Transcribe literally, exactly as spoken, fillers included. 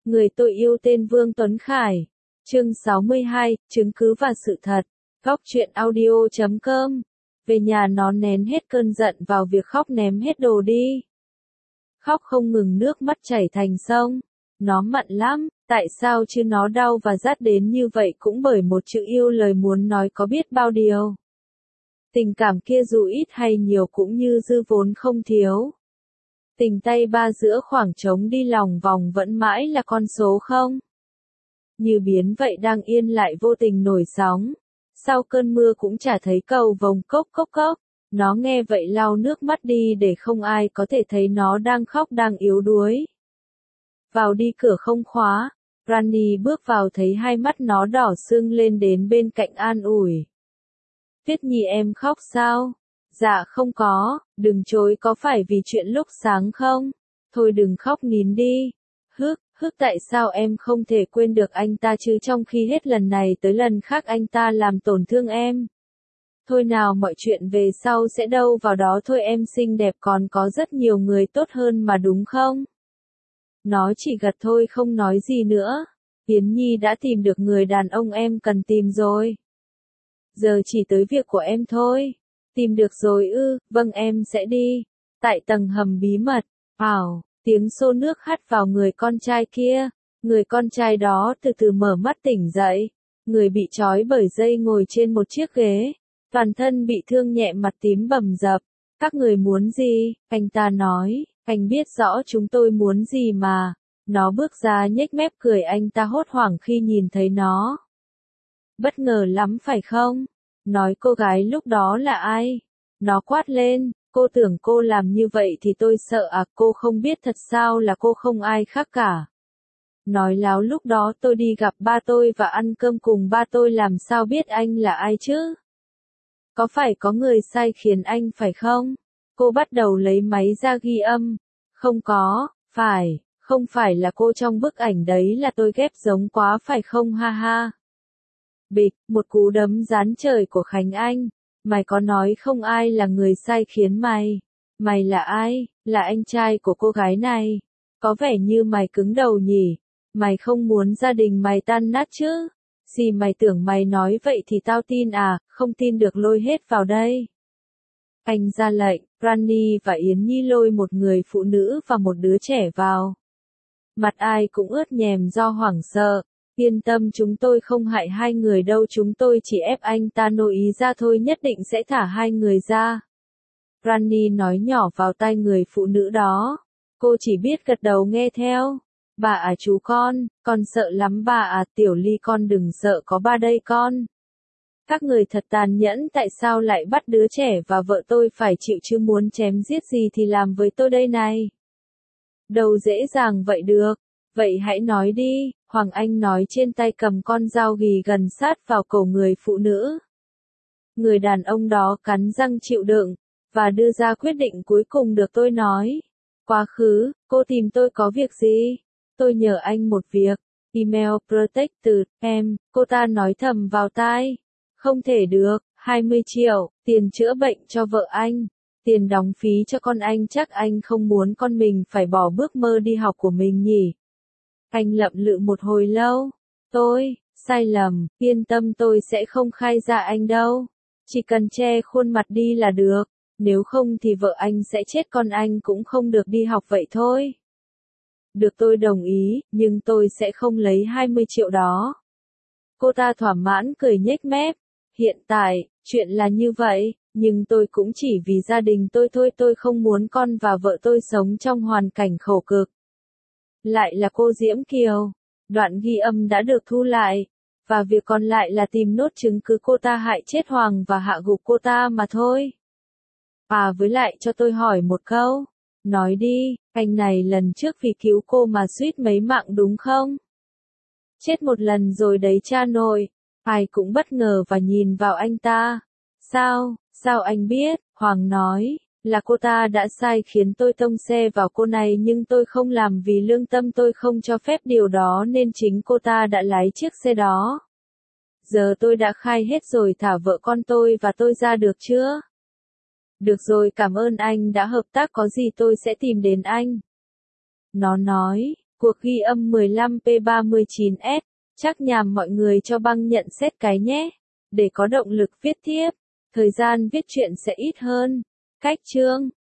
Người tôi yêu tên Vương Tuấn Khải. Chương sáu mươi hai, chứng cứ và sự thật. Góc truyện audio chấm com. Về nhà nó nén hết cơn giận vào việc khóc ném hết đồ đi. Khóc không ngừng, nước mắt chảy thành sông. Nó mặn lắm, tại sao chứ nó đau và rát đến như vậy cũng bởi một chữ yêu, lời muốn nói có biết bao điều. Tình cảm kia dù ít hay nhiều cũng như dư vốn không thiếu. Tình tay ba giữa khoảng trống đi lòng vòng vẫn mãi là con số không. Như biến vậy đang yên lại vô tình nổi sóng. Sau cơn mưa cũng chả thấy cầu vồng cốc cốc cốc. Nó nghe vậy lau nước mắt đi để không ai có thể thấy nó đang khóc đang yếu đuối. Vào đi cửa không khóa, Rani bước vào thấy hai mắt nó đỏ sưng lên đến bên cạnh an ủi. Tuyết Nhi em khóc sao? Dạ không có, đừng chối, có phải vì chuyện lúc sáng không? Thôi đừng khóc nín đi. Hức, hức tại sao em không thể quên được anh ta chứ, trong khi hết lần này tới lần khác anh ta làm tổn thương em. Thôi nào, mọi chuyện về sau sẽ đâu vào đó thôi, em xinh đẹp còn có rất nhiều người tốt hơn mà đúng không? Nó chỉ gật thôi không nói gì nữa. Yến Nhi đã tìm được người đàn ông em cần tìm rồi. Giờ chỉ tới việc của em thôi. Tìm được rồi ư, vâng em sẽ đi. Tại tầng hầm bí mật, ảo, tiếng xô nước hắt vào người con trai kia. Người con trai đó từ từ mở mắt tỉnh dậy. Người bị trói bởi dây ngồi trên một chiếc ghế. Toàn thân bị thương nhẹ, mặt tím bầm dập. Các người muốn gì? Anh ta nói, anh biết rõ chúng tôi muốn gì mà. Nó bước ra nhếch mép cười, anh ta hốt hoảng khi nhìn thấy nó. Bất ngờ lắm phải không? Nói cô gái lúc đó là ai? Nó quát lên, cô tưởng cô làm như vậy thì tôi sợ à, cô không biết thật sao là cô không ai khác cả. Nói láo, lúc đó tôi đi gặp ba tôi và ăn cơm cùng ba tôi, làm sao biết anh là ai chứ? Có phải có người sai khiến anh phải không? Cô bắt đầu lấy máy ra ghi âm. Không có, phải, không phải là cô trong bức ảnh đấy, là tôi ghép giống quá phải không, ha ha. Bịch, một cú đấm giáng trời của Khánh Anh. Mày có nói không ai là người sai khiến mày? Mày là ai? Là anh trai của cô gái này. Có vẻ như mày cứng đầu nhỉ? Mày không muốn gia đình mày tan nát chứ? Gì mày tưởng mày nói vậy thì tao tin à? Không tin được lôi hết vào đây. Anh ra lệnh, Rani và Yến Nhi lôi một người phụ nữ và một đứa trẻ vào. Mặt ai cũng ướt nhèm do hoảng sợ. Yên tâm, chúng tôi không hại hai người đâu, chúng tôi chỉ ép anh ta nội ý ra thôi, nhất định sẽ thả hai người ra. Rani nói nhỏ vào tai người phụ nữ đó. Cô chỉ biết gật đầu nghe theo. Bà à chú con, con sợ lắm bà à, Tiểu Ly con đừng sợ, có ba đây con. Các người thật tàn nhẫn, tại sao lại bắt đứa trẻ và vợ tôi phải chịu chứ, muốn chém giết gì thì làm với tôi đây này. Đâu dễ dàng vậy được. Vậy hãy nói đi, Hoàng Anh nói, trên tay cầm con dao ghì gần sát vào cổ người phụ nữ. Người đàn ông đó cắn răng chịu đựng, và đưa ra quyết định cuối cùng. Được, tôi nói. Quá khứ, cô tìm tôi có việc gì? Tôi nhờ anh một việc. Email Protected, em, cô ta nói thầm vào tai. Không thể được, hai mươi triệu, tiền chữa bệnh cho vợ anh. Tiền đóng phí cho con anh, chắc anh không muốn con mình phải bỏ bước mơ đi học của mình nhỉ? Anh lậm lự một hồi lâu. Tôi, sai lầm, yên tâm, tôi sẽ không khai ra anh đâu. Chỉ cần che khuôn mặt đi là được. Nếu không thì vợ anh sẽ chết, con anh cũng không được đi học, vậy thôi. Được, tôi đồng ý, nhưng tôi sẽ không lấy hai mươi triệu đó. Cô ta thỏa mãn cười nhếch mép. Hiện tại, chuyện là như vậy, nhưng tôi cũng chỉ vì gia đình tôi thôi, tôi không muốn con và vợ tôi sống trong hoàn cảnh khổ cực. Lại là cô Diễm Kiều. Đoạn ghi âm đã được thu lại, và việc còn lại là tìm nốt chứng cứ cô ta hại chết Hoàng và hạ gục cô ta mà thôi. À, với lại cho tôi hỏi một câu. Nói đi, anh này lần trước vì cứu cô mà suýt mấy mạng đúng không? Chết một lần rồi đấy cha nội. Ai cũng bất ngờ và nhìn vào anh ta. Sao, sao anh biết? Hoàng nói, là cô ta đã sai khiến tôi tông xe vào cô này, nhưng tôi không làm vì lương tâm tôi không cho phép điều đó, nên chính cô ta đã lái chiếc xe đó. Giờ tôi đã khai hết rồi, thả vợ con tôi và tôi ra được chưa? Được rồi, cảm ơn anh đã hợp tác, có gì tôi sẽ tìm đến anh. Nó nói, Cuộc ghi âm mười lăm P ba mươi chín S, chắc nhàm mọi người cho băng nhận xét cái nhé, để có động lực viết tiếp. Thời gian viết truyện sẽ ít hơn. Cách chương